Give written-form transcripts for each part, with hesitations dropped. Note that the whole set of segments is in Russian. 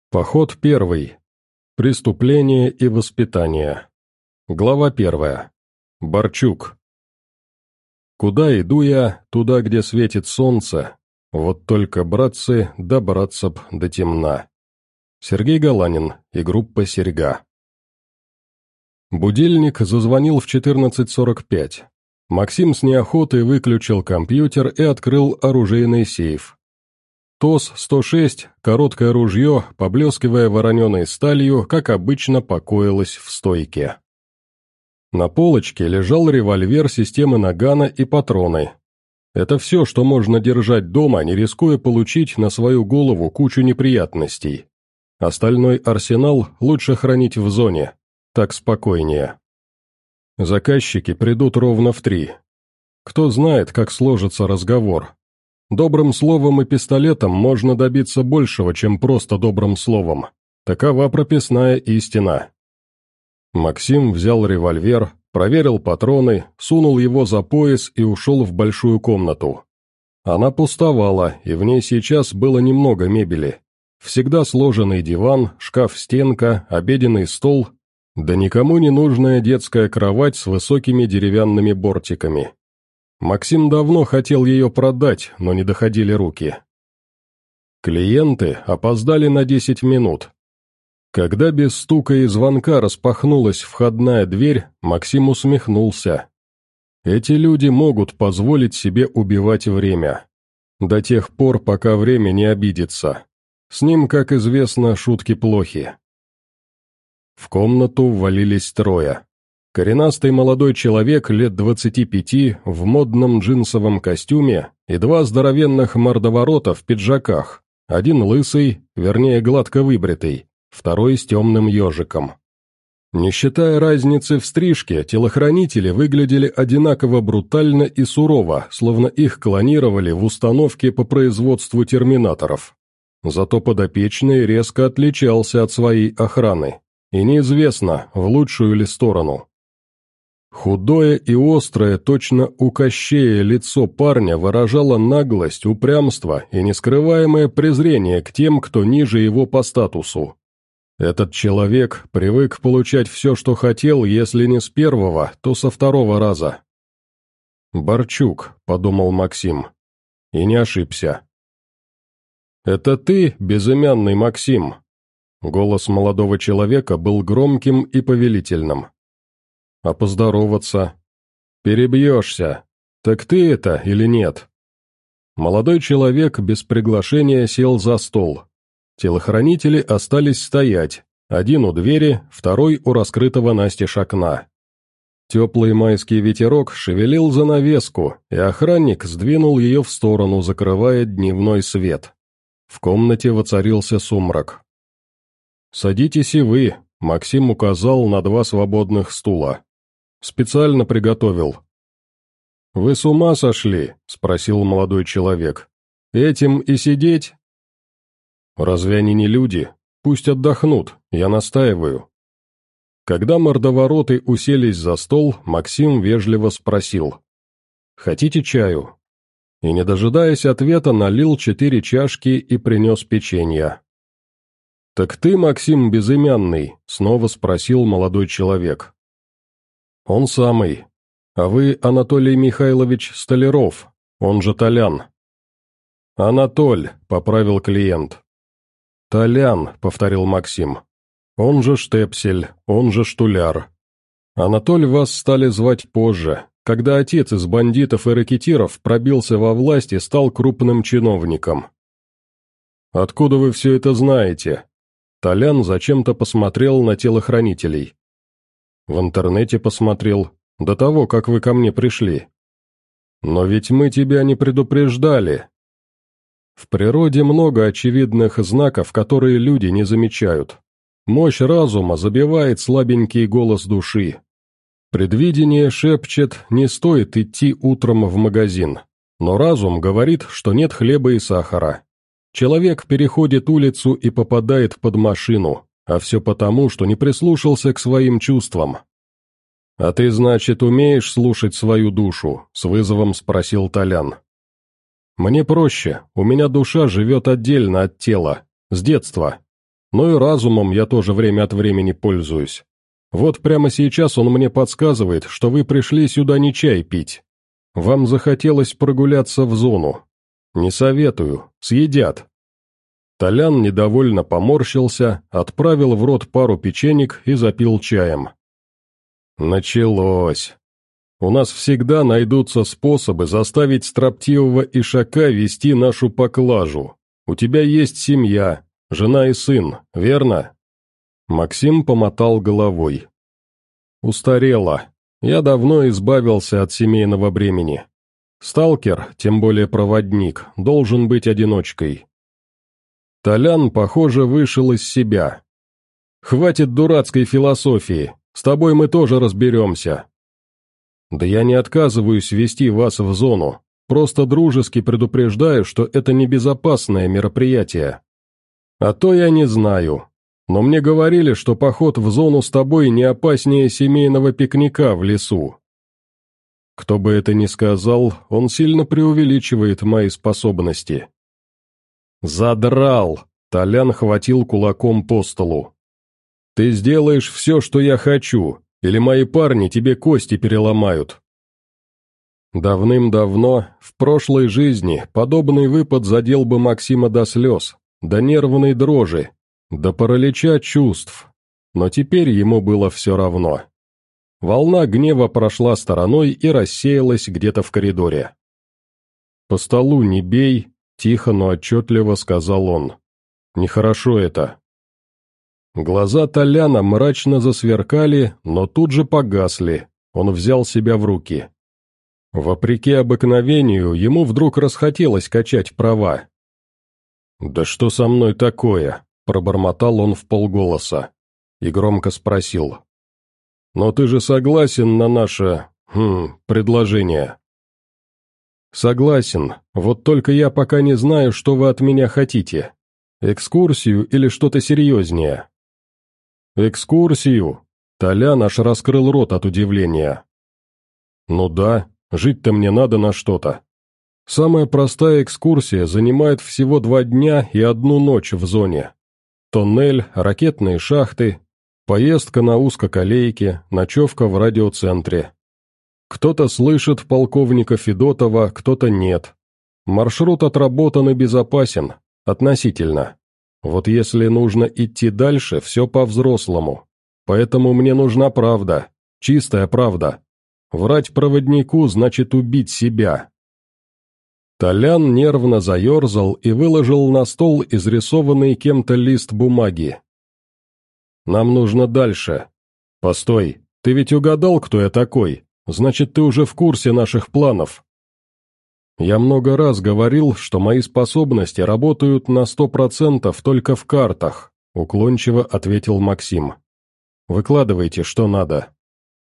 Поход первый. Преступление и воспитание. Глава 1. Борчук. Куда иду я, туда, где светит солнце, вот только, братцы, добраться б до темна. Сергей Галанин и группа «Серьга». Будильник зазвонил в 14:45. Максим с неохотой выключил компьютер и открыл оружейный сейф. ТОС-106, короткое ружье, поблескивая вороненой сталью, как обычно, покоилось в стойке. На полочке лежал револьвер системы Нагана и патроны. Это все, что можно держать дома, не рискуя получить на свою голову кучу неприятностей. Остальной арсенал лучше хранить в зоне, так спокойнее. Заказчики придут ровно в 3. Кто знает, как сложится разговор. Добрым словом и пистолетом можно добиться большего, чем просто добрым словом. Такова прописная истина. Максим взял револьвер, проверил патроны, сунул его за пояс и ушел в большую комнату. Она пустовала, и в ней сейчас было немного мебели. Всегда сложенный диван, шкаф-стенка, обеденный стол, да никому не нужная детская кровать с высокими деревянными бортиками. Максим давно хотел ее продать, но не доходили руки. Клиенты опоздали на 10 минут. Когда без стука и звонка распахнулась входная дверь, Максим усмехнулся. Эти люди могут позволить себе убивать время. До тех пор, пока время не обидится. С ним, как известно, шутки плохи. В комнату ввалились трое. Коренастый молодой человек лет 25 в модном джинсовом костюме и два здоровенных мордоворота в пиджаках, один лысый, вернее гладко выбритый, второй с темным ежиком. Не считая разницы в стрижке, телохранители выглядели одинаково брутально и сурово, словно их клонировали в установке по производству терминаторов. Зато подопечный резко отличался от своей охраны, и неизвестно, в лучшую ли сторону. Худое и острое, точно у Кощея, лицо парня выражало наглость, упрямство и нескрываемое презрение к тем, кто ниже его по статусу. Этот человек привык получать все, что хотел, если не с первого, то со второго раза. «Борчук», — подумал Максим, и не ошибся. «Это ты, безымянный Максим?» Голос молодого человека был громким и повелительным. «А поздороваться?» «Перебьешься. Так ты это или нет?» Молодой человек без приглашения сел за стол. Телохранители остались стоять, один у двери, второй у раскрытого настежь окна. Теплый майский ветерок шевелил занавеску, и охранник сдвинул ее в сторону, закрывая дневной свет. В комнате воцарился сумрак. «Садитесь и вы», — Максим указал на 2 свободных стула. «Специально приготовил». «Вы с ума сошли?» — спросил молодой человек. «Этим и сидеть?» «Разве они не люди? Пусть отдохнут, я настаиваю». Когда мордовороты уселись за стол, Максим вежливо спросил. «Хотите чаю?» И, не дожидаясь ответа, налил 4 чашки и принес печенье. «Так ты, Максим Безымянный?» — снова спросил молодой человек. «Он самый. А вы Анатолий Михайлович Столяров, он же Толян». «Анатоль», — поправил клиент. «Толян», — повторил Максим. «Он же Штепсель, он же Штуляр. Анатоль вас стали звать позже, когда отец из бандитов и ракетиров пробился во власть и стал крупным чиновником». «Откуда вы все это знаете?» Толян зачем-то посмотрел на телохранителей. «В интернете посмотрел, до того, как вы ко мне пришли». «Но ведь мы тебя не предупреждали». В природе много очевидных знаков, которые люди не замечают. Мощь разума забивает слабенький голос души. Предвидение шепчет, не стоит идти утром в магазин, но разум говорит, что нет хлеба и сахара. Человек переходит улицу и попадает под машину, а все потому, что не прислушался к своим чувствам. «А ты, значит, умеешь слушать свою душу?» — с вызовом спросил Толян. «Мне проще, у меня душа живет отдельно от тела, с детства. но и разумом я тоже время от времени пользуюсь. Вот прямо сейчас он мне подсказывает, что вы пришли сюда не чай пить. Вам захотелось прогуляться в зону. Не советую, съедят». Толян недовольно поморщился, отправил в рот пару печенек и запил чаем. Началось. У нас всегда найдутся способы заставить строптивого ишака вести нашу поклажу. У тебя есть семья, жена и сын, верно? Максим помотал головой. Устарело. Я давно избавился от семейного бремени. Сталкер, тем более проводник, должен быть одиночкой. Толян, похоже, вышел из себя. «Хватит дурацкой философии, с тобой мы тоже разберемся». «Да я не отказываюсь вести вас в зону, просто дружески предупреждаю, что это небезопасное мероприятие. А то я не знаю, но мне говорили, что поход в зону с тобой не опаснее семейного пикника в лесу». Кто бы это ни сказал, он сильно преувеличивает мои способности. «Задрал!» — Толян хватил кулаком по столу. «Ты сделаешь все, что я хочу, или мои парни тебе кости переломают». Давным-давно, в прошлой жизни, подобный выпад задел бы Максима до слез, до нервной дрожи, до паралича чувств, но теперь ему было все равно. Волна гнева прошла стороной и рассеялась где-то в коридоре. «По столу не бей», — тихо, но отчетливо сказал он. «Нехорошо это». Глаза Толяна мрачно засверкали, но тут же погасли, он взял себя в руки. Вопреки обыкновению, ему вдруг расхотелось качать права. «Да что со мной такое?» — пробормотал он вполголоса и громко спросил. «Но ты же согласен на наше... предложение?» «Согласен, вот только я пока не знаю, что вы от меня хотите. Экскурсию или что-то серьезнее?» «Экскурсию?» Толян аж раскрыл рот от удивления. «Ну да, жить-то мне надо на что-то. Самая простая экскурсия занимает всего 2 дня и 1 ночь в зоне. Тоннель, ракетные шахты, поездка на узкоколейке, ночевка в радиоцентре. Кто-то слышит полковника Федотова, кто-то нет. Маршрут отработан и безопасен, относительно. Вот если нужно идти дальше, все по-взрослому. Поэтому мне нужна правда, чистая правда. Врать проводнику значит убить себя». Толян нервно заерзал и выложил на стол изрисованный кем-то лист бумаги. «Нам нужно дальше. Постой, ты ведь угадал, кто я такой? Значит, ты уже в курсе наших планов». «Я много раз говорил, что мои способности работают на 100% только в картах», — уклончиво ответил Максим. «Выкладывайте, что надо».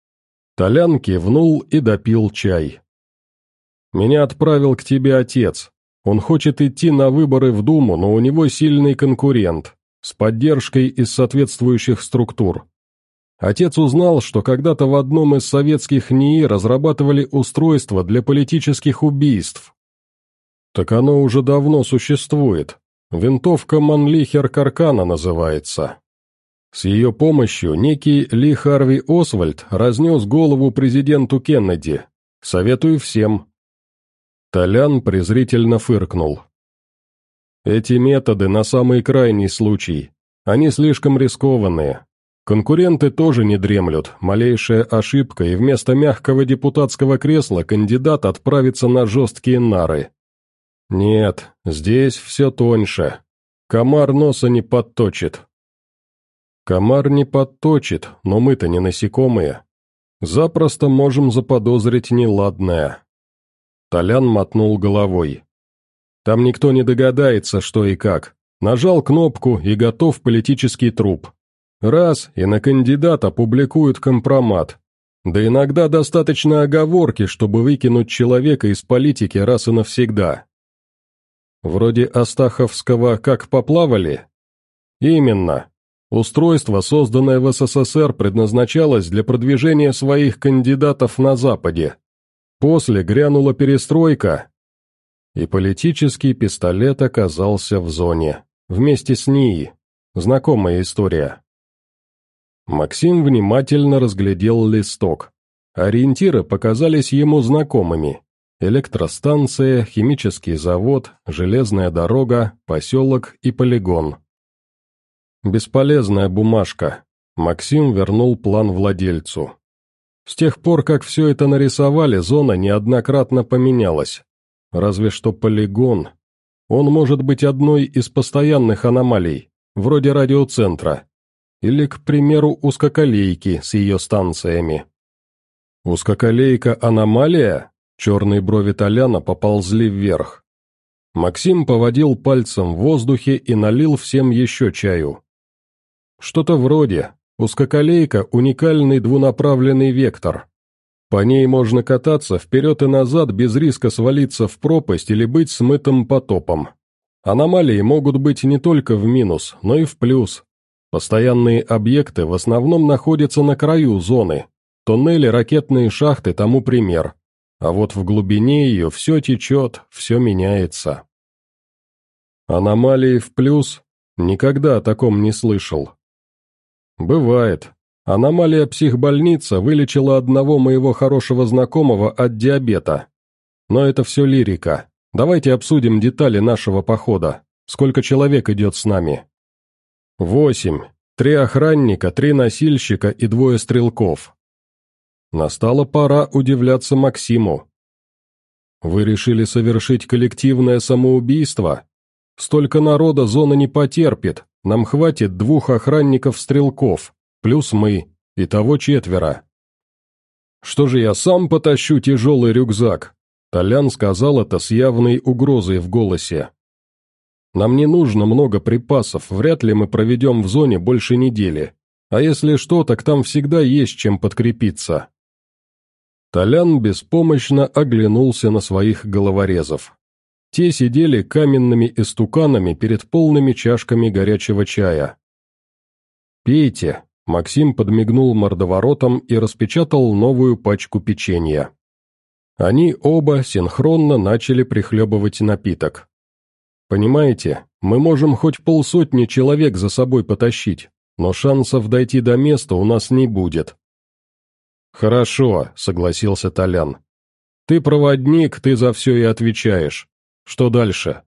Толян кивнул и допил чай. «Меня отправил к тебе отец. Он хочет идти на выборы в Думу, но у него сильный конкурент, с поддержкой из соответствующих структур. Отец узнал, что когда-то в одном из советских НИИ разрабатывали устройство для политических убийств. Так оно уже давно существует. Винтовка Манлихер-Каркана называется. С ее помощью некий Ли Харви Освальд разнес голову президенту Кеннеди. Советую всем». Толян презрительно фыркнул. «Эти методы на самый крайний случай. Они слишком рискованные. Конкуренты тоже не дремлют, малейшая ошибка, и вместо мягкого депутатского кресла кандидат отправится на жесткие нары. Нет, здесь все тоньше. Комар носа не подточит». «Комар не подточит, но мы-то не насекомые. Запросто можем заподозрить неладное». Толян мотнул головой. «Там никто не догадается, что и как. Нажал кнопку, и готов политический труп. Раз, и на кандидата публикуют компромат. Да иногда достаточно оговорки, чтобы выкинуть человека из политики раз и навсегда». «Вроде Астаховского «Как поплавали»?» «Именно. Устройство, созданное в СССР, предназначалось для продвижения своих кандидатов на Западе. После грянула перестройка, и политический пистолет оказался в зоне, вместе с НИИ. Знакомая история». Максим внимательно разглядел листок. Ориентиры показались ему знакомыми. Электростанция, химический завод, железная дорога, поселок и полигон. Бесполезная бумажка. Максим вернул план владельцу. С тех пор, как все это нарисовали, зона неоднократно поменялась. Разве что полигон. Он может быть одной из постоянных аномалий, вроде радиоцентра. Или, к примеру, узкоколейки с ее станциями. Узкоколейка-аномалия? Черные брови Толяна поползли вверх. Максим поводил пальцем в воздухе и налил всем еще чаю. Что-то вроде. Узкоколейка – уникальный двунаправленный вектор. По ней можно кататься вперед и назад без риска свалиться в пропасть или быть смытым потопом. Аномалии могут быть не только в минус, но и в плюс. Постоянные объекты в основном находятся на краю зоны. Туннели, ракетные шахты тому пример. А вот в глубине ее все течет, все меняется. Аномалии в плюс? Никогда о таком не слышал. Бывает. Аномалия психбольница вылечила одного моего хорошего знакомого от диабета. Но это все лирика. Давайте обсудим детали нашего похода. Сколько человек идет с нами? 8. 3 охранника, 3 носильщика и 2 стрелков. Настала пора удивляться Максиму. Вы решили совершить коллективное самоубийство? Столько народа зона не потерпит, нам хватит 2 охранников-стрелков, плюс мы, итого 4. Что же я сам потащу тяжелый рюкзак? Толян сказал это с явной угрозой в голосе. Нам не нужно много припасов, вряд ли мы проведем в зоне больше недели. А если что, так там всегда есть чем подкрепиться. Толян беспомощно оглянулся на своих головорезов. Те сидели каменными истуканами перед полными чашками горячего чая. «Пейте», — Максим подмигнул мордоворотом и распечатал новую пачку печенья. Они оба синхронно начали прихлебывать напиток. «Понимаете, мы можем хоть 50 человек за собой потащить, но шансов дойти до места у нас не будет». «Хорошо», — согласился Толян. «Ты проводник, ты за все и отвечаешь. Что дальше?»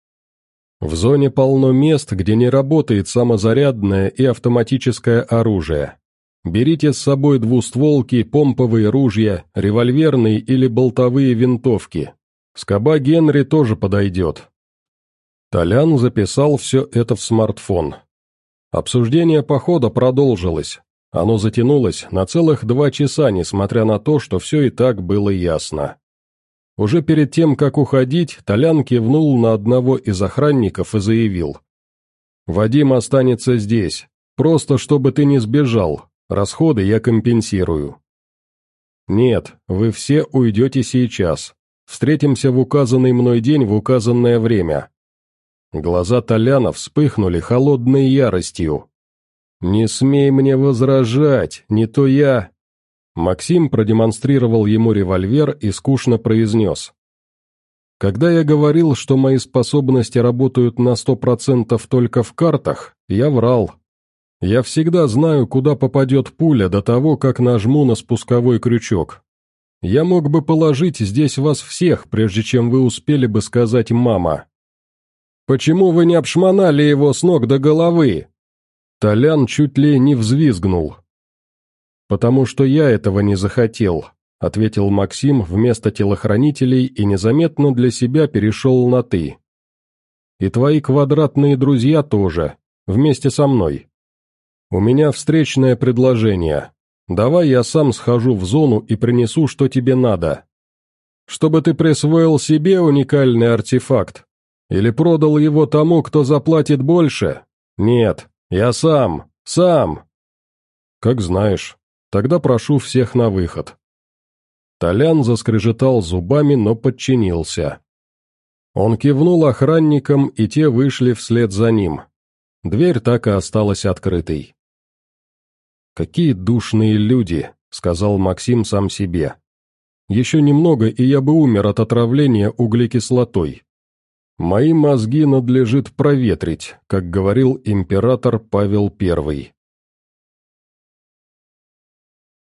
В зоне полно мест, где не работает самозарядное и автоматическое оружие. Берите с собой двустволки, помповые ружья, револьверные или болтовые винтовки. Скоба Генри тоже подойдет. Толян записал все это в смартфон. Обсуждение похода продолжилось. Оно затянулось на целых 2 часа, несмотря на то, что все и так было ясно. Уже перед тем, как уходить, Толян кивнул на одного из охранников и заявил. «Вадим останется здесь, просто чтобы ты не сбежал, расходы я компенсирую». «Нет, вы все уйдете сейчас. Встретимся в указанный мной день в указанное время». Глаза Толяна вспыхнули холодной яростью. «Не смей мне возражать, не то я...» Максим продемонстрировал ему револьвер и скучно произнес. «Когда я говорил, что мои способности работают на 100% только в картах, я врал. Я всегда знаю, куда попадет пуля до того, как нажму на спусковой крючок. Я мог бы положить здесь вас всех, прежде чем вы успели бы сказать «мама». Почему вы не обшмонали его с ног до головы?» Толян чуть ли не взвизгнул. «Потому что я этого не захотел», — ответил Максим вместо телохранителей и незаметно для себя перешел на «ты». «И твои квадратные друзья тоже, вместе со мной. У меня встречное предложение. Давай я сам схожу в зону и принесу, что тебе надо. Чтобы ты присвоил себе уникальный артефакт. Или продал его тому, кто заплатит больше? Нет. Я сам. Как знаешь. Тогда прошу всех на выход». Толян заскрежетал зубами, но подчинился. Он кивнул охранникам, и те вышли вслед за ним. Дверь так и осталась открытой. «Какие душные люди», — сказал Максим сам себе. «Еще немного, и я бы умер от отравления углекислотой. Мои мозги надлежит проветрить, как говорил император Павел I.